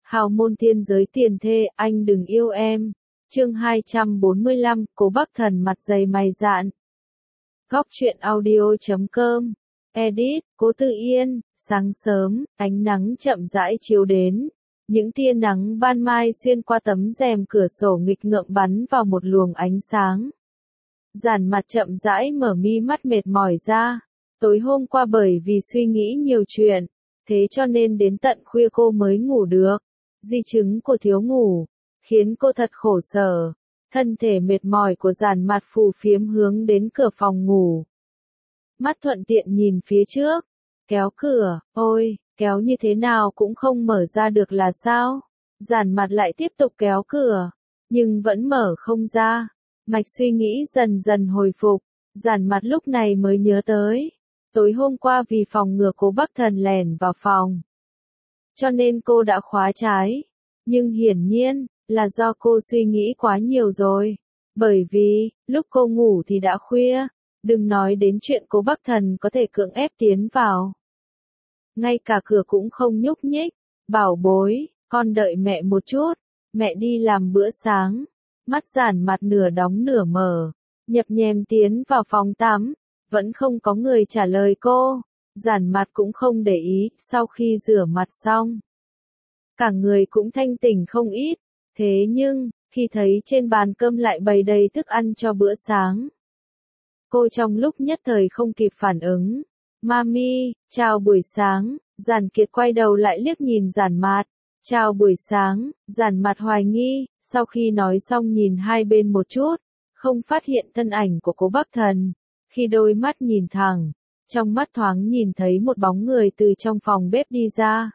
Hào môn thiên giới tiền thê, anh đừng yêu em. Chương 245, Cố Bắc Thần mặt dày mày dạn. Góc truyện audio.com. Edit, Cố Tự Yên. Sáng sớm, ánh nắng chậm rãi chiếu đến. Những tia nắng ban mai xuyên qua tấm rèm cửa sổ nghịch ngợm bắn vào một luồng ánh sáng. Giản Mặt chậm rãi mở mi mắt mệt mỏi ra. Tối hôm qua bởi vì suy nghĩ nhiều chuyện, thế cho nên đến tận khuya cô mới ngủ được. Di chứng của thiếu ngủ khiến cô thật khổ sở. Thân thể mệt mỏi của Giản Mặt phù phiếm hướng đến cửa phòng ngủ. Mắt thuận tiện nhìn phía trước, kéo cửa, ôi, kéo như thế nào cũng không mở ra được là sao? Giản Mặt lại tiếp tục kéo cửa, nhưng vẫn mở không ra. Mạch suy nghĩ dần dần hồi phục, Giản Mặt lúc này mới nhớ tới. Tối hôm qua vì phòng ngừa Cố Bắc Thần lẻn vào phòng, cho nên cô đã khóa trái. Nhưng hiển nhiên, là do cô suy nghĩ quá nhiều rồi. Bởi vì, lúc cô ngủ thì đã khuya, đừng nói đến chuyện Cố Bắc Thần có thể cưỡng ép tiến vào. Ngay cả cửa cũng không nhúc nhích. Bảo bối, con đợi mẹ một chút, mẹ đi làm bữa sáng. Mắt Giản Mặt nửa đóng nửa mở, nhập nhèm tiến vào phòng tắm, vẫn không có người trả lời cô. Giản Mặt cũng không để ý, sau khi rửa mặt xong, cả người cũng thanh tỉnh không ít. Thế nhưng, khi thấy trên bàn cơm lại bày đầy thức ăn cho bữa sáng, cô trong lúc nhất thời không kịp phản ứng. Mami, chào buổi sáng. Giản Kiệt quay đầu lại liếc nhìn Giản Mặt. Chào buổi sáng. Giản Mặt hoài nghi, sau khi nói xong nhìn hai bên một chút, không phát hiện thân ảnh của Cố Bắc Thần. Khi đôi mắt nhìn thẳng, trong mắt thoáng nhìn thấy một bóng người từ trong phòng bếp đi ra.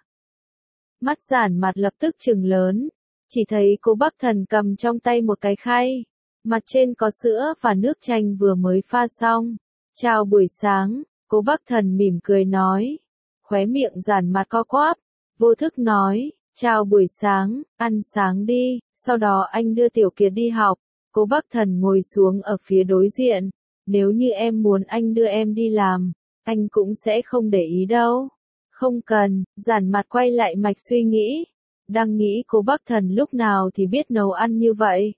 Mắt Giản Mặt lập tức trừng lớn, chỉ thấy Cố Bắc Thần cầm trong tay một cái khay, mặt trên có sữa và nước chanh vừa mới pha xong. Chào buổi sáng. Cố Bắc Thần mỉm cười nói. Khóe miệng Giản Mặt co quắp, vô thức nói, chào buổi sáng, ăn sáng đi, sau đó anh đưa Tiểu Kiệt đi học. Cố Bắc Thần ngồi xuống ở phía đối diện. Nếu như em muốn anh đưa em đi làm, anh cũng sẽ không để ý đâu. Không cần. Giản Mặt quay lại mạch suy nghĩ. Đang nghĩ Cố Bắc Thần lúc nào thì biết nấu ăn như vậy.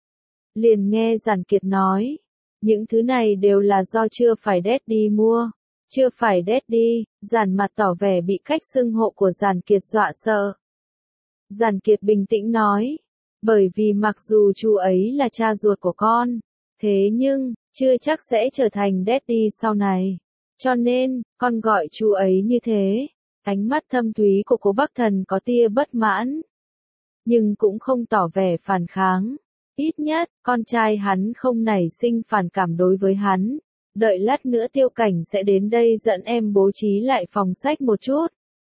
Liền nghe Giản Kiệt nói, những thứ này đều là do chưa phải Daddy mua. Chưa phải Daddy. Giản Mặt tỏ vẻ bị cách xưng hộ của Giản Kiệt dọa sợ. Giản Kiệt bình tĩnh nói, bởi vì mặc dù chú ấy là cha ruột của con, thế nhưng, chưa chắc sẽ trở thành Daddy sau này. Cho nên, con gọi chú ấy như thế. Ánh mắt thâm thúy của Cố Bắc Thần có tia bất mãn, nhưng cũng không tỏ vẻ phản kháng. Ít nhất, con trai hắn không nảy sinh phản cảm đối với hắn. Đợi lát nữa Tiêu Cảnh sẽ đến đây dẫn em bố trí lại phòng sách một chút.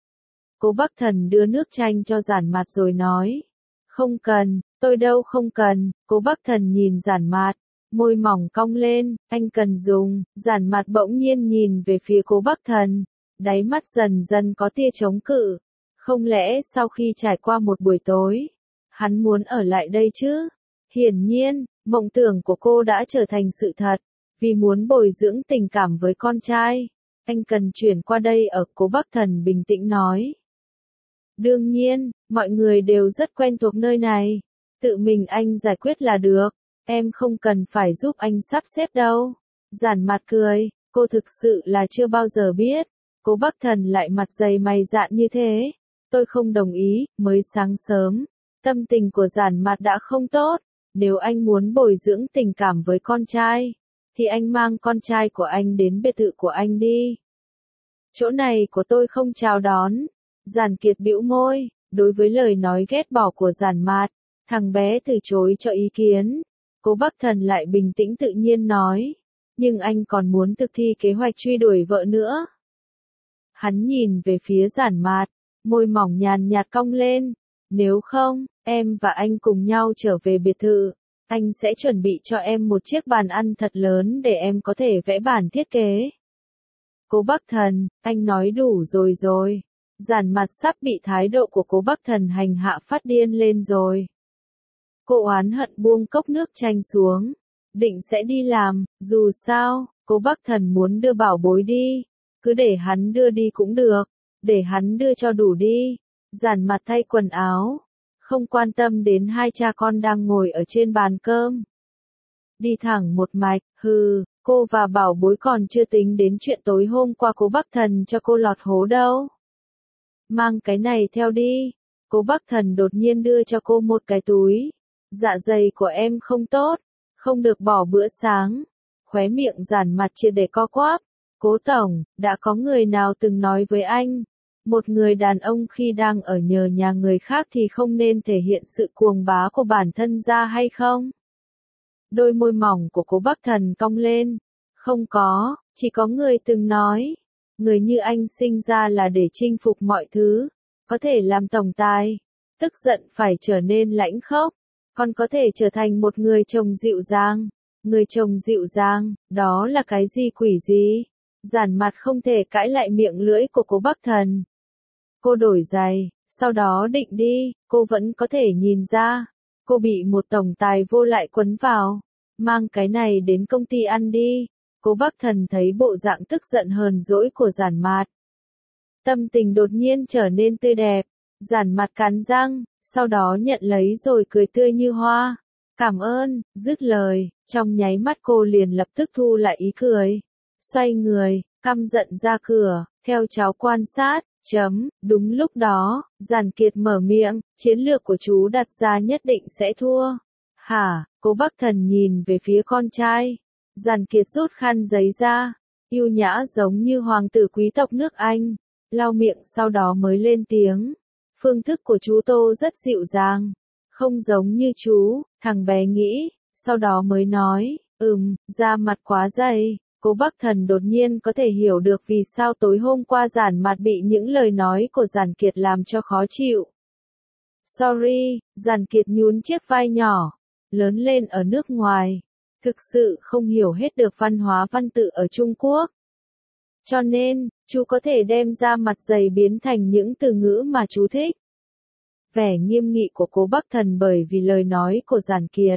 Cố Bắc Thần đưa nước chanh cho Giản Mặt rồi nói. Không cần, tôi đâu không cần. Cố Bắc Thần nhìn Giản Mặt, môi mỏng cong lên, anh cần dùng. Giản Mặt bỗng nhiên nhìn về phía Cố Bắc Thần, đáy mắt dần dần có tia chống cự. Không lẽ sau khi trải qua một buổi tối, hắn muốn ở lại đây chứ? Hiển nhiên, mộng tưởng của cô đã trở thành sự thật. Vì muốn bồi dưỡng tình cảm với con trai, anh cần chuyển qua đây ở. Cố Bắc Thần bình tĩnh nói. Đương nhiên, mọi người đều rất quen thuộc nơi này. Tự mình anh giải quyết là được. Em không cần phải giúp anh sắp xếp đâu. Giản Mặt cười, cô thực sự là chưa bao giờ biết. Cố Bắc Thần lại mặt dày mày dạn như thế. Tôi không đồng ý. Mới sáng sớm, tâm tình của Giản Mặt đã không tốt. Nếu anh muốn bồi dưỡng tình cảm với con trai, thì anh mang con trai của anh đến biệt thự của anh đi. Chỗ này của tôi không chào đón. Giản Kiệt bĩu môi, đối với lời nói ghét bỏ của Giản Mặt, thằng bé từ chối cho ý kiến. Cố Bắc Thần lại bình tĩnh tự nhiên nói, nhưng anh còn muốn thực thi kế hoạch truy đuổi vợ nữa. Hắn nhìn về phía Giản Mặt, môi mỏng nhàn nhạt cong lên. Nếu không, em và anh cùng nhau trở về biệt thự. Anh sẽ chuẩn bị cho em một chiếc bàn ăn thật lớn để em có thể vẽ bản thiết kế. Cố Bắc Thần, anh nói đủ rồi. Giản Mặt sắp bị thái độ của Cố Bắc Thần hành hạ phát điên lên rồi. Cô oán hận buông cốc nước chanh xuống, định sẽ đi làm. Dù sao, Cố Bắc Thần muốn đưa bảo bối đi, cứ để hắn đưa đi cũng được. Để hắn đưa cho đủ đi. Giản Mặt thay quần áo, không quan tâm đến hai cha con đang ngồi ở trên bàn cơm. Đi thẳng một mạch, cô và bảo bối còn chưa tính đến chuyện tối hôm qua cố Bắc Thần cho cô lọt hố đâu. Mang cái này theo đi. Cố Bắc Thần đột nhiên đưa cho cô một cái túi. Dạ dày của em không tốt, không được bỏ bữa sáng. Khóe miệng Giản Mặt triệt để co quắp. Cố tổng, đã có người nào từng nói với anh, một người đàn ông khi đang ở nhờ nhà người khác thì không nên thể hiện sự cuồng bá của bản thân ra hay không? Đôi môi mỏng của Cố Bắc Thần cong lên. Không có, chỉ có người từng nói. Người như anh sinh ra là để chinh phục mọi thứ. Có thể làm tổng tài. Tức giận phải trở nên lãnh khốc. Còn có thể trở thành một người chồng dịu dàng. Người chồng dịu dàng, đó là cái gì quỷ gì? Giản Mặt không thể cãi lại miệng lưỡi của Cố Bắc Thần. Cô đổi giày, sau đó định đi, cô vẫn có thể nhìn ra. Cô bị một tổng tài vô lại quấn vào. Mang cái này đến công ty ăn đi. Cố Bắc Thần thấy bộ dạng tức giận hờn dỗi của Giản Mặt. Tâm tình đột nhiên trở nên tươi đẹp. Giản Mặt cắn răng, sau đó nhận lấy rồi cười tươi như hoa. Cảm ơn, dứt lời, trong nháy mắt cô liền lập tức thu lại ý cười. Xoay người, căm giận ra cửa, theo cháu quan sát. Đúng lúc đó, Giản Kiệt mở miệng, chiến lược của chú đặt ra nhất định sẽ thua. Hả? Cố Bắc Thần nhìn về phía con trai. Giản Kiệt rút khăn giấy ra, yêu nhã giống như hoàng tử quý tộc nước Anh, lau miệng sau đó mới lên tiếng. Phương thức của chú Tô rất dịu dàng, không giống như chú, thằng bé nghĩ, sau đó mới nói, da mặt quá dày. Cố Bắc Thần đột nhiên có thể hiểu được vì sao tối hôm qua Giản Mặt bị những lời nói của Giản Kiệt làm cho khó chịu. Sorry, Giản Kiệt nhún chiếc vai nhỏ, lớn lên ở nước ngoài, thực sự không hiểu hết được văn hóa văn tự ở Trung Quốc. Cho nên, chú có thể đem da mặt dày biến thành những từ ngữ mà chú thích. Vẻ nghiêm nghị của Cố Bắc Thần bởi vì lời nói của Giản Kiệt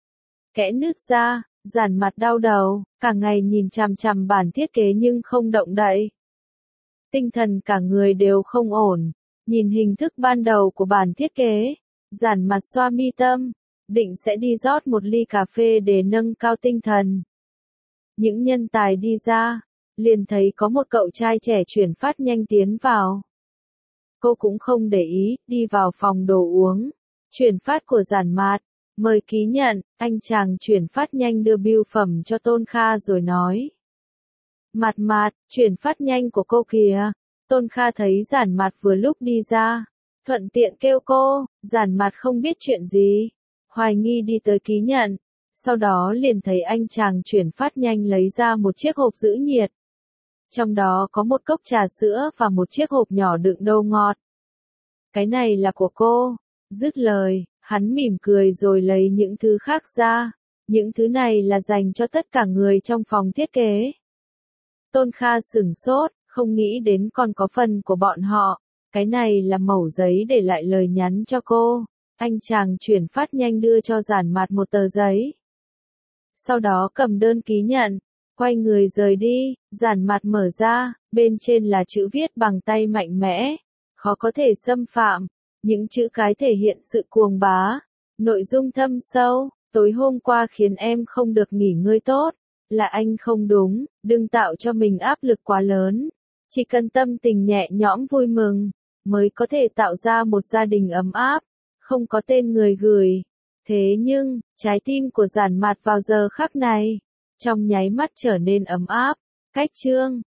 kẽ nứt ra. Giản Mặt đau đầu, cả ngày nhìn chằm chằm bản thiết kế nhưng không động đậy. Tinh thần cả người đều không ổn. Nhìn hình thức ban đầu của bản thiết kế, Giản Mặt xoa mi tâm, định sẽ đi rót một ly cà phê để nâng cao tinh thần. Những nhân tài đi ra, liền thấy có một cậu trai trẻ chuyển phát nhanh tiến vào. Cô cũng không để ý, đi vào phòng đồ uống. Chuyển phát của Giản Mặt. Mời ký nhận, anh chàng chuyển phát nhanh đưa bưu phẩm cho Tôn Kha rồi nói. Mặt, chuyển phát nhanh của cô kìa. Tôn Kha thấy Giản Mặt vừa lúc đi ra, thuận tiện kêu cô. Giản Mặt không biết chuyện gì, hoài nghi đi tới ký nhận. Sau đó liền thấy anh chàng chuyển phát nhanh lấy ra một chiếc hộp giữ nhiệt. Trong đó có một cốc trà sữa và một chiếc hộp nhỏ đựng đồ ngọt. Cái này là của cô. Dứt lời, hắn mỉm cười rồi lấy những thứ khác ra. Những thứ này là dành cho tất cả người trong phòng thiết kế. Tôn Kha sửng sốt, không nghĩ đến còn có phần của bọn họ. Cái này là mẩu giấy để lại lời nhắn cho cô. Anh chàng chuyển phát nhanh đưa cho Giản Mặt một tờ giấy. Sau đó cầm đơn ký nhận, quay người rời đi. Giản Mặt mở ra, bên trên là chữ viết bằng tay mạnh mẽ, khó có thể xâm phạm. Những chữ cái thể hiện sự cuồng bá. Nội dung thâm sâu, tối hôm qua khiến em không được nghỉ ngơi tốt. Là anh không đúng, đừng tạo cho mình áp lực quá lớn. Chỉ cần tâm tình nhẹ nhõm vui mừng, mới có thể tạo ra một gia đình ấm áp, không có tên người gửi. Thế nhưng, trái tim của Giản Mặt vào giờ khắc này, trong nháy mắt trở nên ấm áp. Cách chương